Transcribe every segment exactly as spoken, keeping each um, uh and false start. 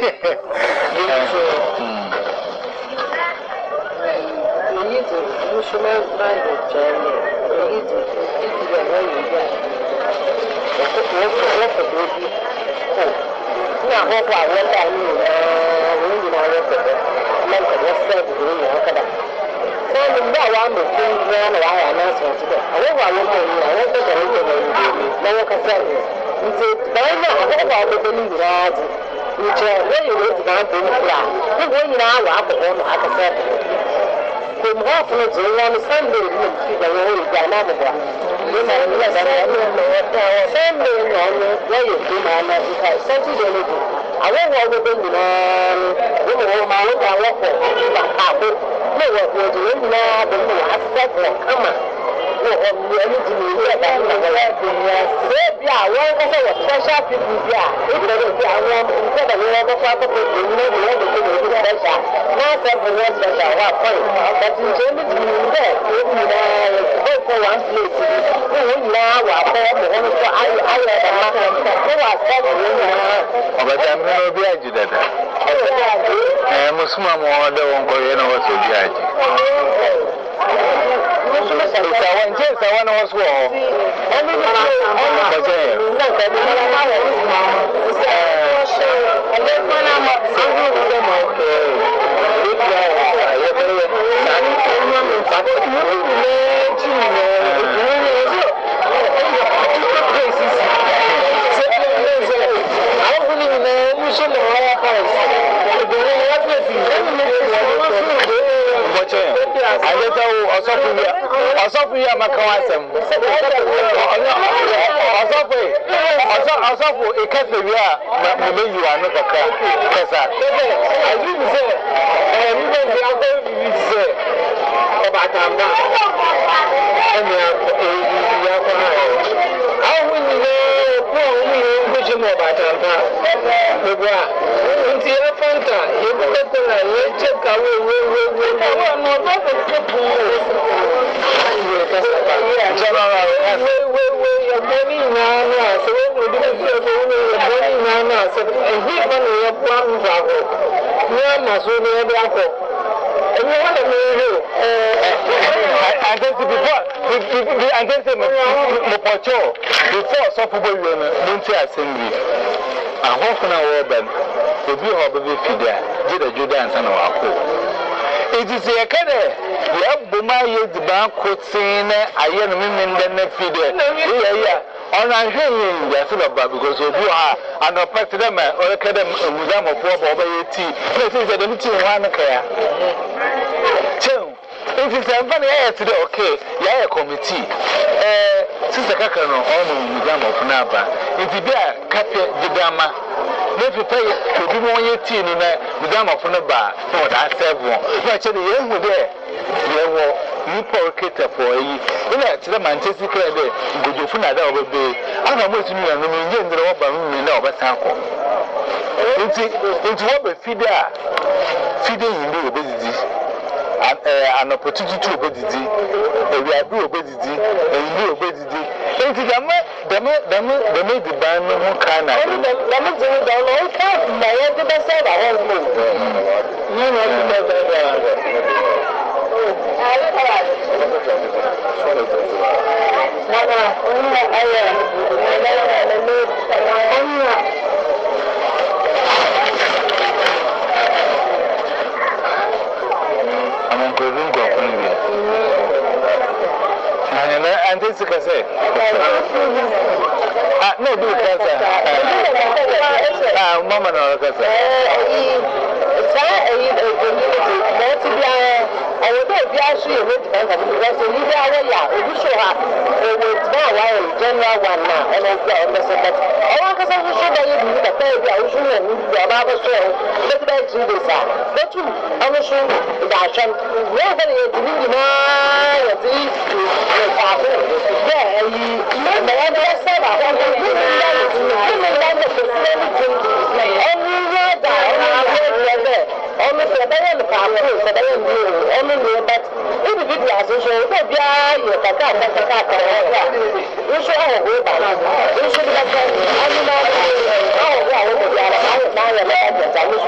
Itu musuhnya banyak jadi. Itu itu yang lain ya. Aku aku aku berdiri. Oh, ni aku aku awal dah ni. Eh, ni dia awal tu. Nanti dia set dulu ya kada. Saya minta awak mesti jangan awak anak semua. Awak awak ni awak tu jadi jadi. Lalu kasar. Itu banyak aku awak berdiri lagi. Itu saya ini jangan bermula. Ni ni awak aku awak kasar. Kuma kuma jiwa Sunday ni da wuri da na mu ba yana ina da wani wata Sunday ne ya yi kuma na ita sai da ne a wannan gudun na kuma ma wata wako ba ka ko ne wa ko jiwa na da mu asab na kama ko ko ne ji ne da da na ga dunya sai biya wani kasa wata shafi biya ita da biya wani ko da ne ba fa ko ne ne da ke da sha na sabu wata shawa kai But in general, you go for one place. You now are for one for I I am who was seven. But I'm going to be a judge. I am a small more than one for you know what's a judge. It's a one chance, I want to was war. And then when I'm up, I'm going to them okay. Ọsọfún yà máa kọ́ wá sẹ́mu. Ọsọfún ọsọfún ìkẹsẹ̀ wí à mo bẹ yìí wà ní kọ̀kọ́ kẹsà. Àyè mi sẹ́ ẹ̀ mi bẹ́ẹ̀ fi akọ́ mi sẹ́ ọba àtàmbá ẹ̀mí ìyá kọ́ náà. Àwọn ènìyàn kú àwọn ènìyàn ń gbèsè mọ́ ọba àtàmbá. Gbogbo à ntí ẹ fọ́ntà yẹ kó kẹ́kọ̀ọ́ náà yẹ jẹ́ kàwé wéwéwé. Àwọn ọ̀nà ọ̀dọ́ kò tó kù ú. Before so football women, Munti Assembly, and Hofna Warben, the view of the Fida, did a Judah and San Wako. It is a cadre. We have Buma yet the bank could sing a young women than the Fida. Yeah, on a hearing, yes, because you are an oppressed them or a cadem, a museum of four over eighty. This is a limited one care. Two. It is a funny air today, okay, yeah, committee. Eh, Sister Kakano, on the museum of Napa. If you dare, Captain Didama. If you pay to do one eighteen in a museum of Napa, for that seven. Actually, you were there. You were you pocket for a year. You know, Manchester Credit, good to find out over there. I don't know what you mean, and we get the rubber room in our sample. Into what we feed there, feeding in the obesity. An opportunity to obey, we are doing obesity, and you obey. It is a man, the man, the man, the man, the band, who can I? The man, the man, can't my other side. I won't move. You know, you know that. And this is a say, no, do cancer. Ah, Mamma, no, cancer. I would be actually a bit better because the leader, yeah, we show up with my general one now, and I got the second. Oh, I can show that you need a baby, I was showing you the other show. Let's get to this. But you, I was showing the action. Nobody is doing my disease. Yeah, the other side, I want to do that. Only that, only only for the power, for the only but individuals, so be a Kaka, Kaka, you should have a way back. You should have done. I mean, oh, well, now you're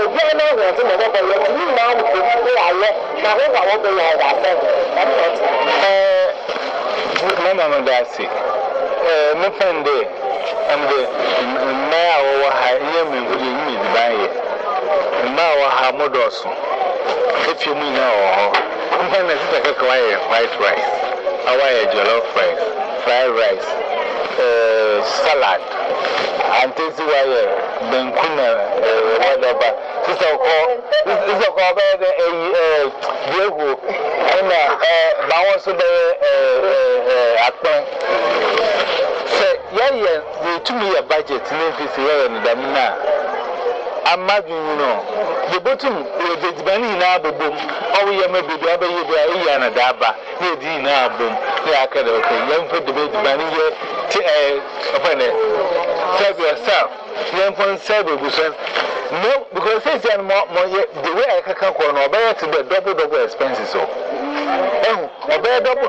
obi a na ho ti mo bo yo ni na wo ko ko aye na ho wa wo be ya da se that not eh mama mandasi eh me pende amde ma awo ha ye me ngudi ni dibaye ma wa ha modoso efi mu na wo mfa na sita ka kwaye white rice awaye jollof rice fried rice uh, salad and this waye benkuna uh, whatever this is called this is called the eh diego na eh ba won so be eh eh akpan say yeah yeah we to me a budget na fisi yeah na dam na amadun no the bottom the dibani na abobom owo ye ma bedu abaye bi ayi ya na daba na di na abom ya aka da okay yan fa dibani ye ti eh opane serve yourself yan fa serve busan no because say say more more the way I can call no obey to the double double expenses so eh obey double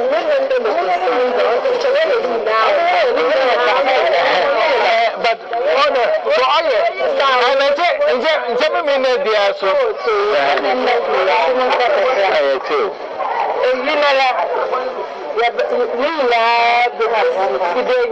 but on so all and I say nje nje me na dia so eh too you know ya ni la be ha today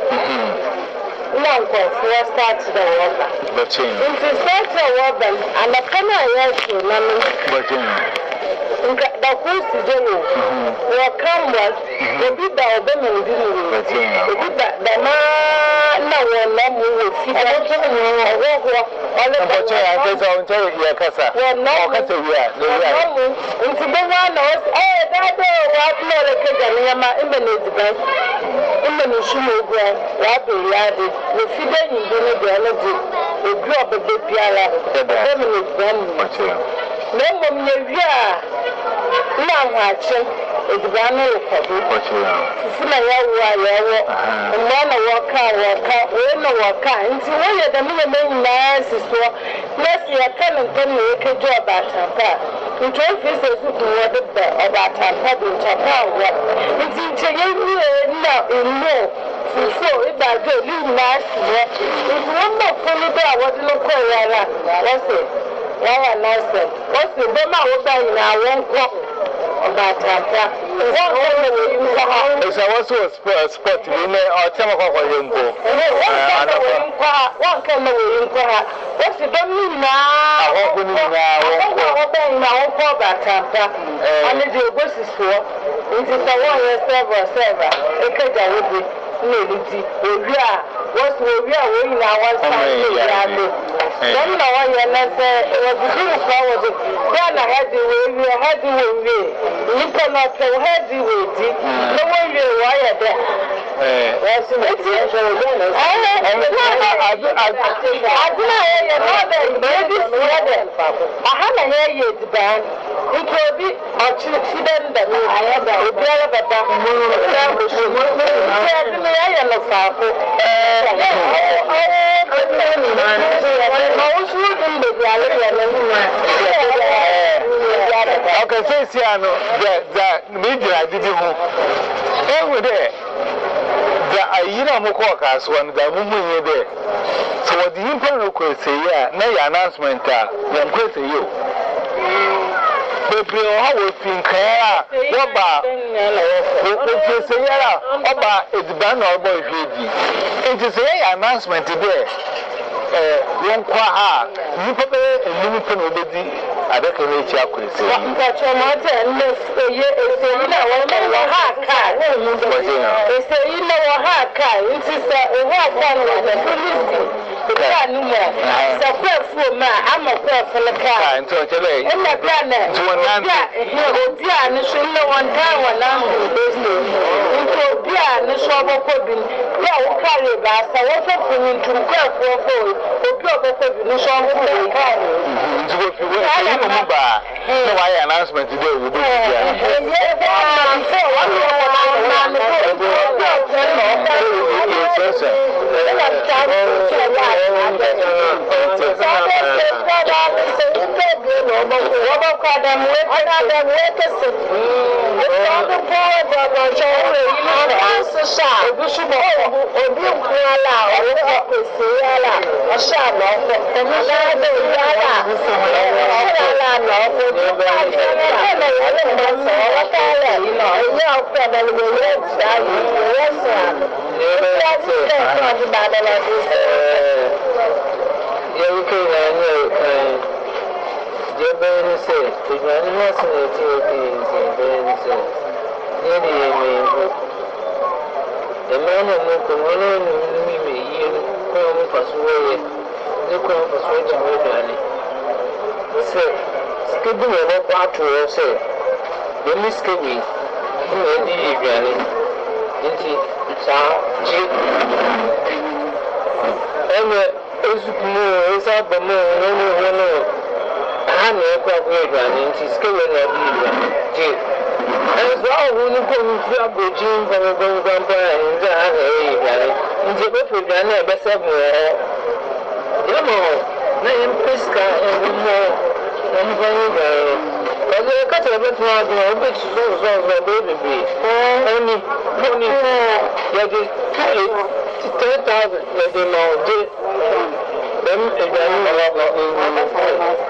now for start the work but you into start the work and the kana yes na me but you da ku si je no wo come what the bit da obe me ndi ni but you the bit da ma na wo na mu wo fi da wo wo ole but you I say on tell you kasa o kasa wi a le wi a into the one no eh da do wa no le ke da ni ma imbe ne diba imbe ni shumo gwa wa be ya de wo fi da ni do ni de na di obi obebe biara obe me ni diba ni but you na mom ye wi a na ahwache ediba no kodo but you funa ya wo a ya wo mo na wo ka wo ka wo na wo ka nti wo ye da me me nyina siso na si ya kan ntan ne ke jo ba tampa nti o fi se su ko wo de ba o ba tampa do tampa wo nti che ye wi na eno fufu iba jo li na si wo nti wo mo funu be a wo de no ko ya ra wo se wa na se wo se be ma wo ba ina wo nko about that. It's a was a sport, you know, or Tama Yumbo. One can know you. What's the domain now? I hope we now for that Tampa. And the bus is for it is a one year server server. A caja would be nearly. We are what's we are waiting our one side. Then no one year say it was a good power. Then I had the way we had the way. You cannot tell her the way. No one will wire there. Yes, it's a I do not hear your mother. I have a hair yet, band. It will be a children that I have a bear of a back moon. I am a father. Okay, say Siano, the media I did you. Over there, the Ayina Mokokas one, the woman there. So, what the important question say, yeah, no announcement, then question you. Baby, how would think, what about what say, yeah, about it's ban or boy, it is a announcement today. One qua, you put a new pen of the Adaka nature quiz. But your mother and Miss a year is a woman or half car. They say you know a half car, it is a half one with a police. The car no more. It's a queer for man, I'm a queer for the car. And so today, in the planet, to one land, and the should know one time when I'm in business. Into a beer and the shop of Cobin. Yeah, we'll carry bass. I want something to queer for a phone. Or drop a Cobin, the shop of the car. If you will, I remember. So I announcement today will be What Adam with Adam with us? The power of our child, and also shall be Shubo, or Bill Kuala, or Kuala, or Shama, and Malado Yala, Yala, no, for the Bible, and I don't know what I am. Your family will let you restaurant. That's the battle of this. Yeah, we can. Dear Ben said, if I am not saying it, Ben said, nearly a man. The man of Mokomono knew me, you come for sway, you come for sway to my journey. Say, skipping a walk out to us, say, the Miss Kibby, who may be granny, into Chip. And the is up the moon, no, I never quite running to skill and be. As well, when you come to a bridging from a gold vampire and the Japan for Granny, best of more. Yamo, name Pisca and more than very. But they cut a bit more than a bit so so baby. Only only that is ten thousand that they know. Them again.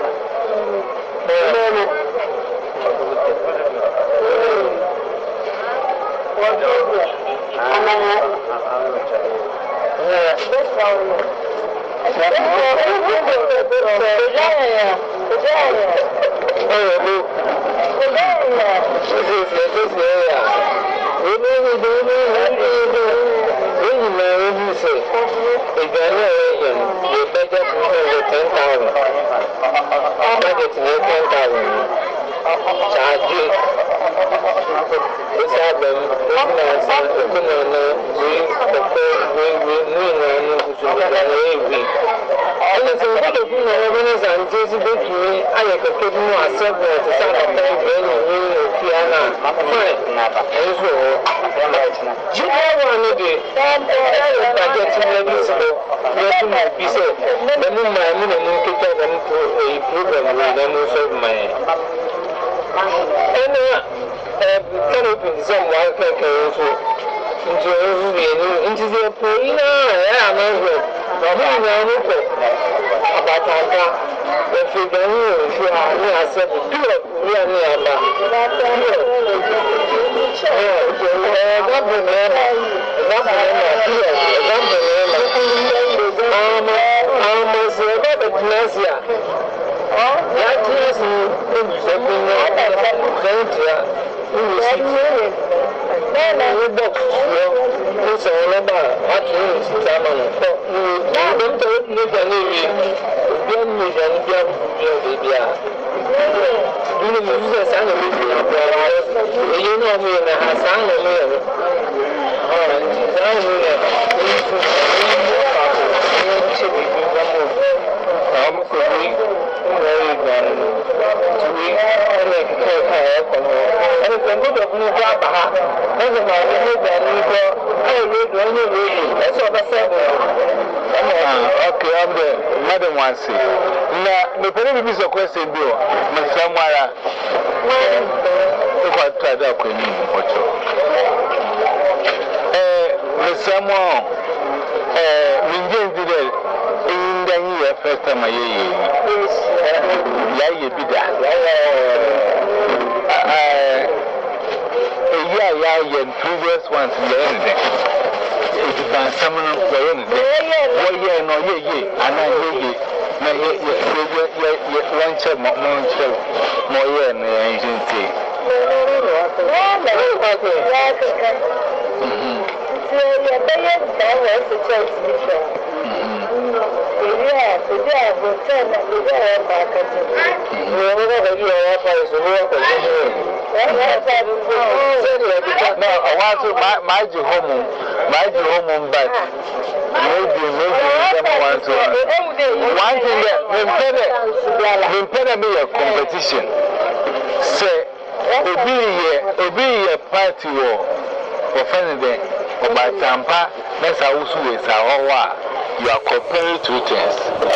you are comparing two things.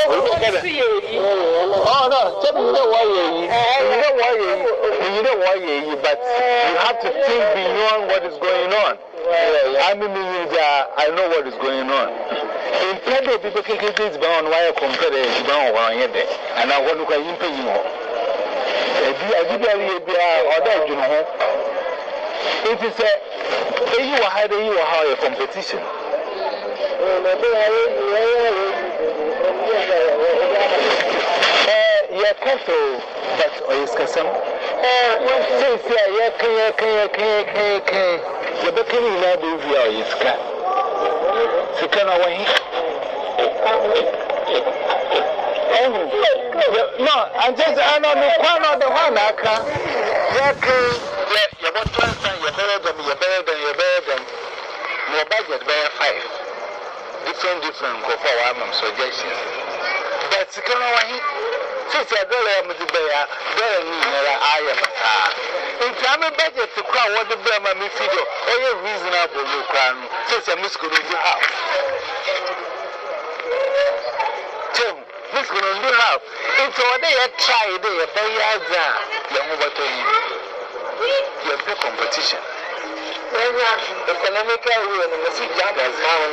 Oh no, tell me you know why you know why you know why you but you have to think beyond what is going on. I mean, I know what is going on. In Pede, people can get this bound why compare it bound one yet, and I want to go in pay you more. I did a other, you know. It is a you are hiding you are a competition. Yeah, careful, but or is Cassam. Say, yeah, can, can, can, can, can. The beckoning in that movie is cat. So, can I wait? No, I'm just, I don't know, one of the one I can. Yeah, you're what transfer, you're better than you're better than you're better than your budget, bear five. Different, different, go for one suggestions. But, can I wait? Since I don't have to bear, don't need I am. In time, budget to crown what the Burma me figure, or your reasonable look crown, since I must go to the house. Tim, Miss going to do how? It's all day I try, they are very hard. You're over to him. You're competition. Economical rule and the message now.